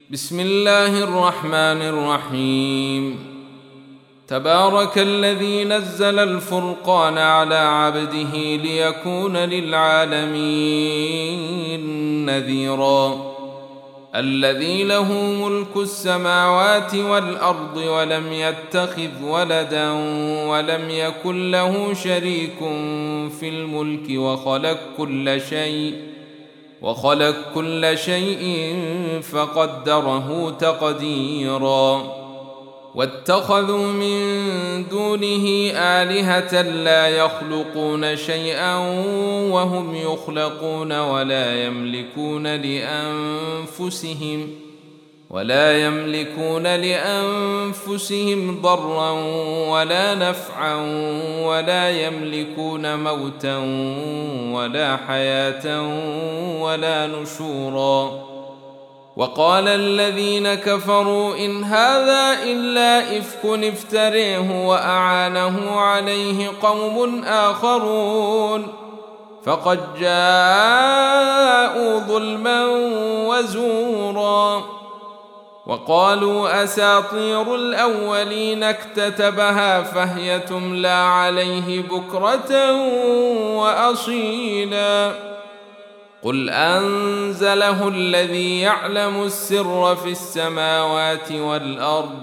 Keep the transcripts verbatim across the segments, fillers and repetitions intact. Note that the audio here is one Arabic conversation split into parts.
بسم الله الرحمن الرحيم. تبارك الذي نزل الفرقان على عبده ليكون للعالمين نذيرا. الذي له ملك السماوات والأرض ولم يتخذ ولدا ولم يكن له شريك في الملك وخلق كل شيء وخلق كل شيء فقدره تقديرا. واتخذوا من دونه آلهة لا يخلقون شيئا وهم يخلقون ولا يملكون لأنفسهم ولا يملكون لأنفسهم ضرا ولا نفعا ولا يملكون موتا ولا حياة ولا نشورا. وقال الذين كفروا إن هذا إلا إفك افتريه وأعانه عليه قوم آخرون فقد جاءوا ظلما وزورا. وقالوا أساطير الأولين اكتتبها فهي تملى عليه بكرة وأصيلا. قل أنزله الذي يعلم السر في السماوات والأرض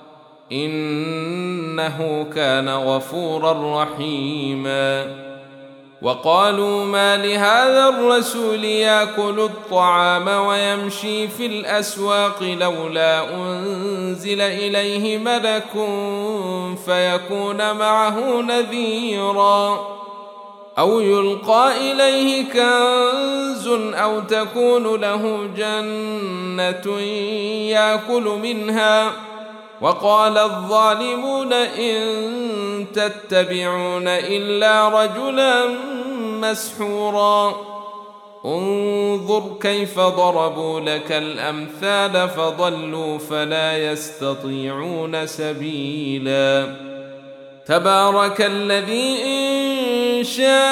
إنه كان غفورا رحيما. وقالوا ما لهذا الرسول يأكل الطعام ويمشي في الأسواق لولا أنزل إليه ملك فيكون معه نذيرا أو يلقى إليه كنز أو تكون له جنة يأكل منها. وقال الظالمون إن تتبعون إلا رجلا مسحورا. انظر كيف ضربوا لك الأمثال فضلوا فلا يستطيعون سبيلا. تبارك الذي إن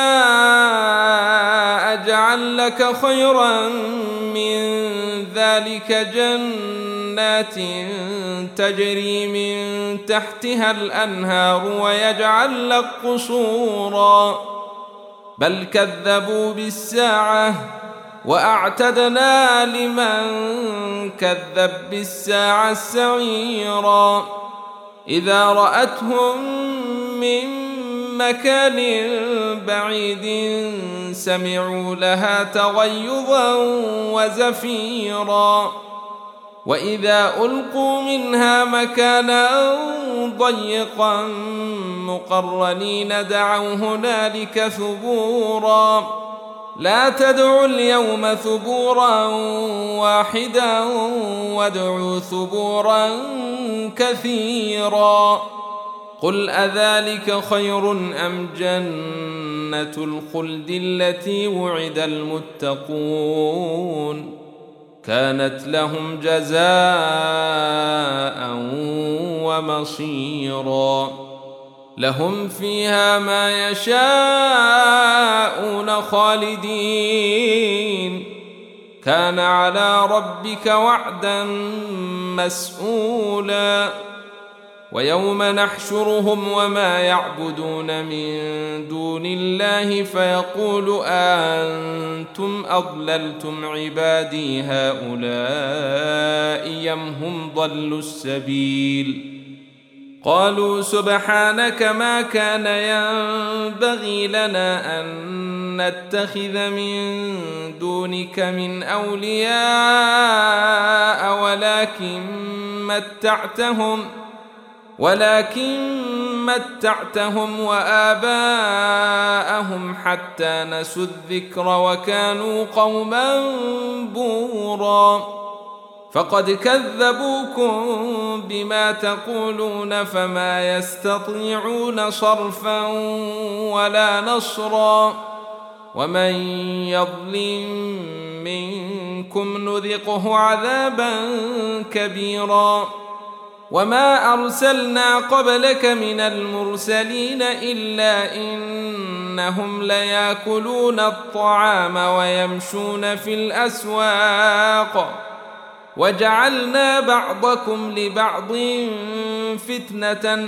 شاء جعل لك خيرا من ذلك جنات تجري من تحتها الأنهار ويجعل لك قصورا بل كذبوا بالساعة وأعتدنا لمن كذب بالساعة سعيرا. إذا رأتهم من مكان بعيد سمعوا لها تغيظا وزفيرا. وإذا ألقوا منها مكانا ضيقا مقرنين دعوا هنالك ثبورا. لا تدعوا اليوم ثبورا واحدا وادعوا ثبورا كثيرا. قل أذلك خير أم جنة الخلد التي وعد المتقون كانت لهم جزاء ومصيرا. لهم فيها ما يشاءون خالدين كان على ربك وعدا مسئولا. ويوم نحشرهم وما يعبدون من دون الله فيقول أأنتم أضللتم عبادي هؤلاء أم هم ضلوا السبيل. قالوا سبحانك ما كان ينبغي لنا أن نتخذ من دونك من أولياء ولكن متعتهم ولكن متعتهم وآباءهم حتى نسوا الذكر وكانوا قوما بورا. فقد كذبوكم بما تقولون فما يستطيعون صرفا ولا نصرا. ومن يظلم منكم نذقه عذابا كبيرا. وما أرسلنا قبلك من المرسلين إلا إنهم ليأكلون الطعام ويمشون في الأسواق وجعلنا بعضكم لبعض فتنة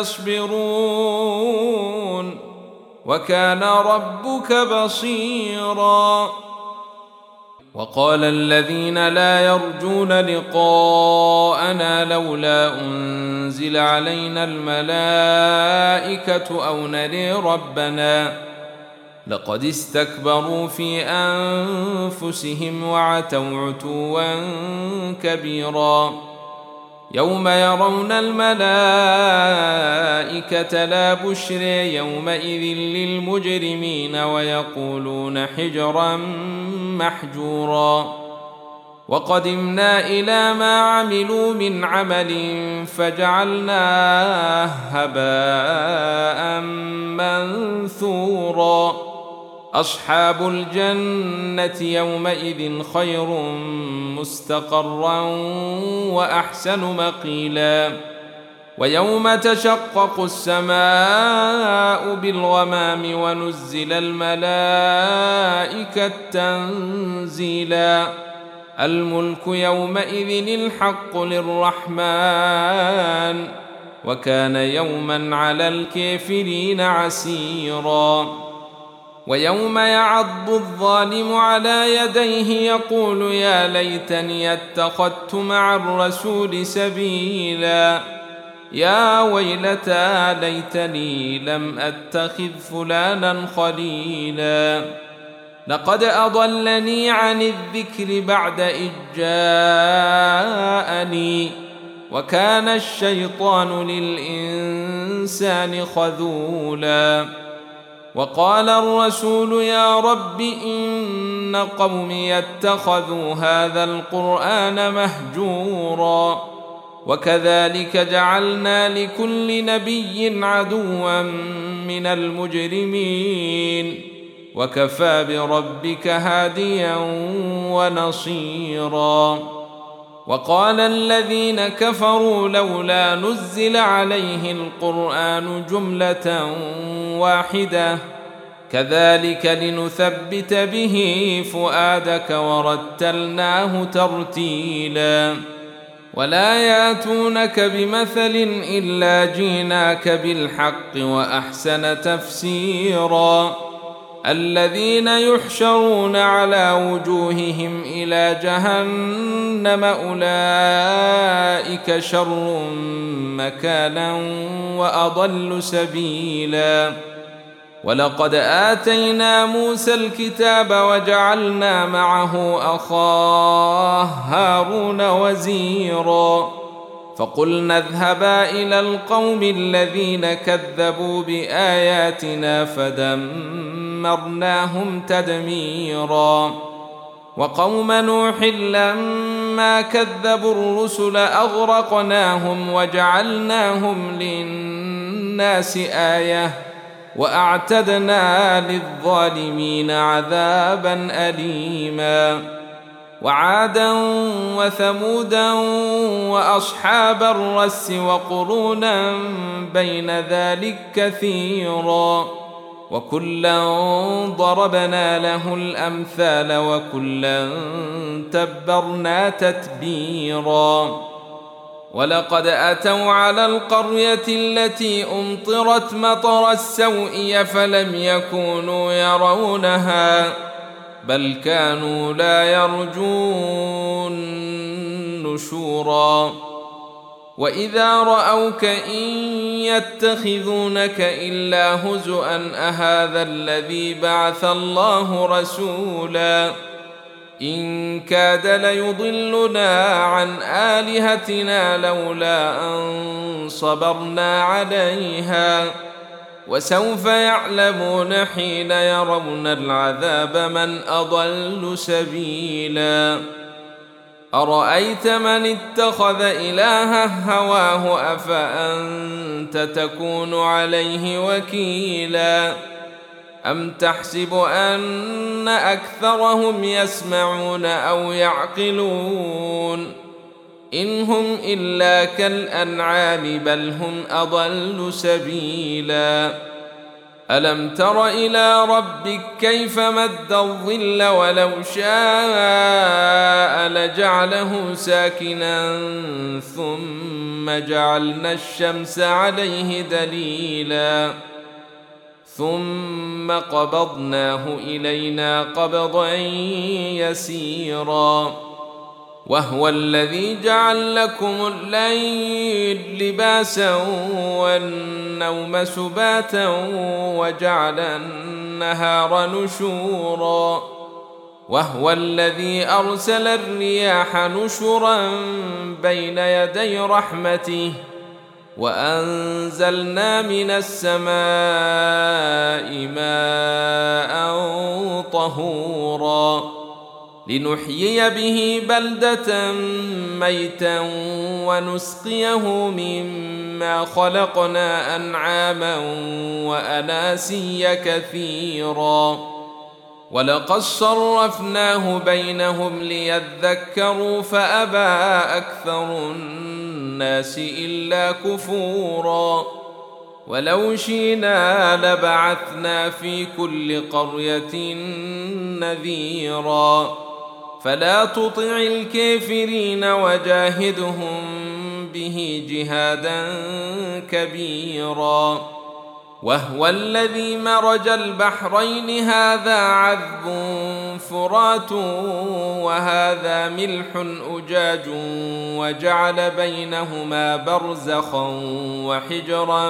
أتصبرون وكان ربك بصيرا. وقال الذين لا يرجون لقاءنا لولا أنزل علينا الملائكة أو نري ربنا لقد استكبروا في أنفسهم وعتوا عتوا كبيرا. يوم يرون الملائكة لا بشر يومئذ للمجرمين ويقولون حجرا محجورا. وقدمنا إلى ما عملوا من عمل فجعلناه هباء منثورا. أصحاب الجنة يومئذ خير مستقرا وأحسن مقيلا. ويوم تشقق السماء بالغمام ونزل الملائكة تنزيلا. الملك يومئذ الحق للرحمن وكان يوما على الكافرين عسيرا. ويوم يعض الظالم على يديه يقول يا ليتني اتخذت مع الرسول سبيلا. يا ويلتى ليتني لم أتخذ فلانا خليلا. لقد أضلني عن الذكر بعد إذ جاءني وكان الشيطان للإنسان خذولا. وقال الرسول يا رب إن قومي اتخذوا هذا القرآن مهجورا. وكذلك جعلنا لكل نبي عدوا من المجرمين وكفى بربك هاديا ونصيرا. وقال الذين كفروا لولا نزل عليه القرآن جملة واحدة كذلك لنثبت به فؤادك ورتلناه ترتيلا. ولا ياتونك بمثل إلا جيناك بالحق وأحسن تفسيرا. الذين يحشرون على وجوههم إلى جهنم أولئك شر مكانا وأضل سبيلا. ولقد آتينا موسى الكتاب وجعلنا معه أخاه هارون وزيرا. فقلنا اذهبا إلى القوم الذين كذبوا بآياتنا فدمرناهم تدميرا. وقوم نوح لما كذبوا الرسل أغرقناهم وجعلناهم للناس آية وأعتدنا للظالمين عذابا أليما. وعادا وثمودا وأصحاب الرس وقرونا بين ذلك كثيرا. وكلا ضربنا له الأمثال وكلا تبرنا تتبيرا. ولقد أتوا على القرية التي أمطرت مطر السوء فلم يكونوا يرونها بل كانوا لا يرجون نشورا. وإذا رأوك إن يتخذونك إلا هزؤا أهذا الذي بعث الله رسولا. إن كاد ليضلنا عن آلهتنا لولا أن صبرنا عليها. وسوف يعلمون حين يرون العذاب من أضل سبيلا. أرأيت من اتخذ إلهه هواه أفأنت تكون عليه وكيلا. أم تحسب أن أكثرهم يسمعون أو يعقلون إن هم إلا كالأنعام بل هم أضل سبيلا. ألم تر إلى ربك كيف مد الظل ولو شاء لجعله ساكنا ثم جعلنا الشمس عليه دليلا ثم قبضناه إلينا قبضا يسيرا وهو الذي جعل لكم الليل لباسا والنوم سباتا وجعل النهار نشورا وهو الذي أرسل الرياح نشرا بين يدي رحمته وأنزلنا من السماء ماء طهورا لنحيي به بلدة ميتا ونسقيه مما خلقنا أنعاما وأناسيا كثيرا ولقد صرفناه بينهم ليذكروا فأبى أكثر الناس إلا كفورا ولو شئنا لبعثنا في كل قرية نذيرا فلا تطع الكافرين وجاهدهم به جهادا كبيرا وهو الذي مرج البحرين هذا عذب فرات وهذا ملح أجاج وجعل بينهما برزخا وحجرا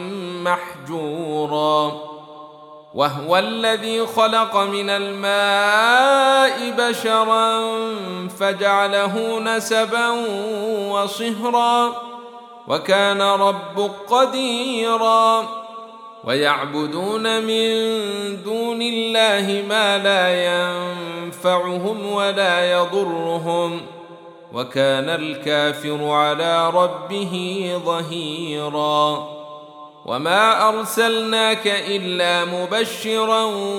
محجورا وهو الذي خلق من الماء بشرا فجعله نسبا وصهرا وكان ربك قديرا ويعبدون من دون الله ما لا ينفعهم ولا يضرهم وكان الكافر على ربه ظهيرا وما أرسلناك إلا مبشرا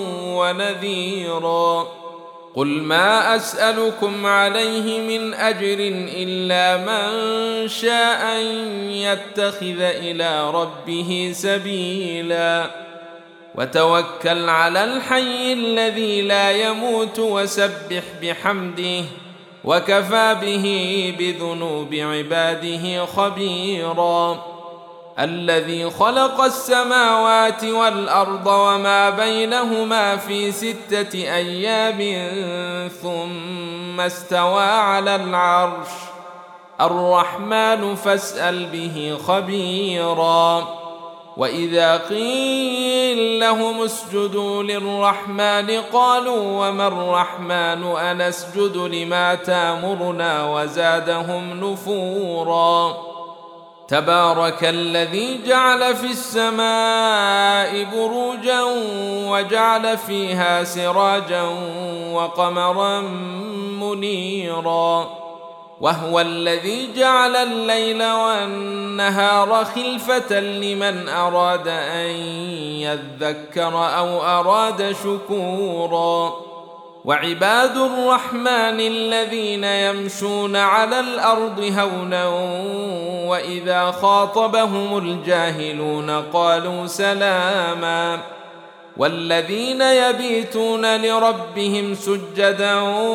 ونذيرا قل ما أسألكم عليه من أجر إلا من شاء أن يتخذ إلى ربه سبيلا وتوكل على الحي الذي لا يموت وسبح بحمده وكفى به بذنوب عباده خبيرا الذي خلق السماوات والأرض وما بينهما في ستة أيام ثم استوى على العرش الرحمن فاسأل به خبيرا وإذا قيل لهم اسجدوا للرحمن قالوا وما الرحمن أنسجد لما تأمرنا وزادهم نفورا تبارك الذي جعل في السماء بروجا وجعل فيها سراجا وقمرا منيرا وهو الذي جعل الليل والنهار خلفة لمن أراد أن يذكر أو أراد شكورا وعباد الرحمن الذين يمشون على الأرض هونا وإذا خاطبهم الجاهلون قالوا سلاما والذين يبيتون لربهم سجدا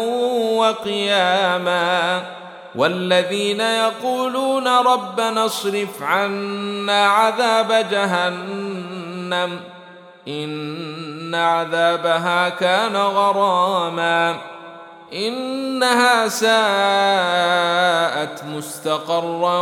وقياما والذين يقولون ربنا اصرف عنا عذاب جهنم إن عذابها كان غراما إنها ساءت مستقرا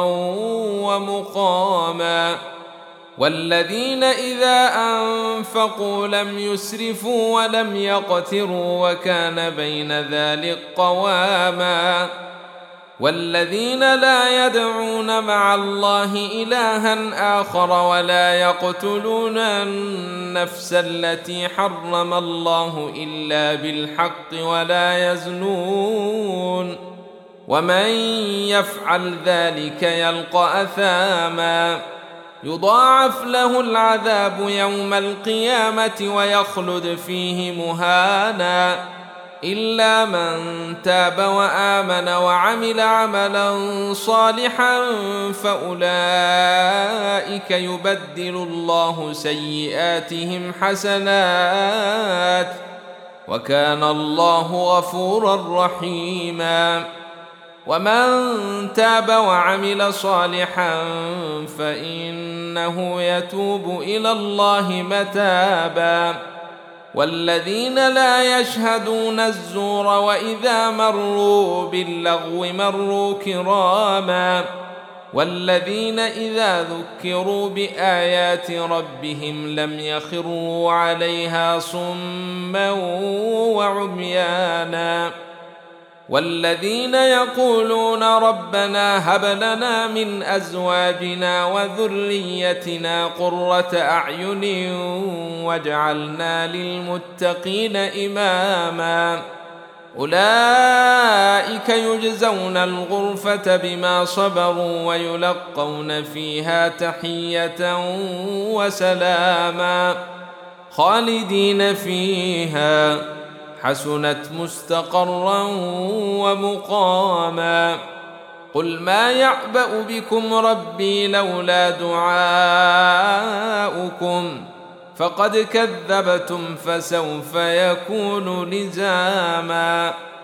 ومقاما والذين إذا أنفقوا لم يسرفوا ولم يقتروا وكان بين ذلك قواما والذين لا يدعون مع الله إلها آخر ولا يقتلون النفس التي حرم الله إلا بالحق ولا يزنون ومن يفعل ذلك يلقى أثاما يضاعف له العذاب يوم القيامة ويخلد فيه مهانا إلا من تاب وآمن وعمل عملا صالحا فأولئك يبدل الله سيئاتهم حسنات وكان الله غفورا رحيما. ومن تاب وعمل صالحا فإنه يتوب إلى الله متابا. والذين لا يشهدون الزور وإذا مروا باللغو مروا كراما. والذين إذا ذكروا بآيات ربهم لم يخروا عليها صما وعميانا. والذين يقولون ربنا هب لنا من أزواجنا وذريتنا قرة أعين واجعلنا للمتقين إماما. أولئك يجزون الغرفة بما صبروا ويلقون فيها تحية وسلاما خالدين فيها حسنت مستقرا ومقاما. قل ما يعبأ بكم ربي لولا دعاؤكم فقد كذبتم فسوف يكون لزاما.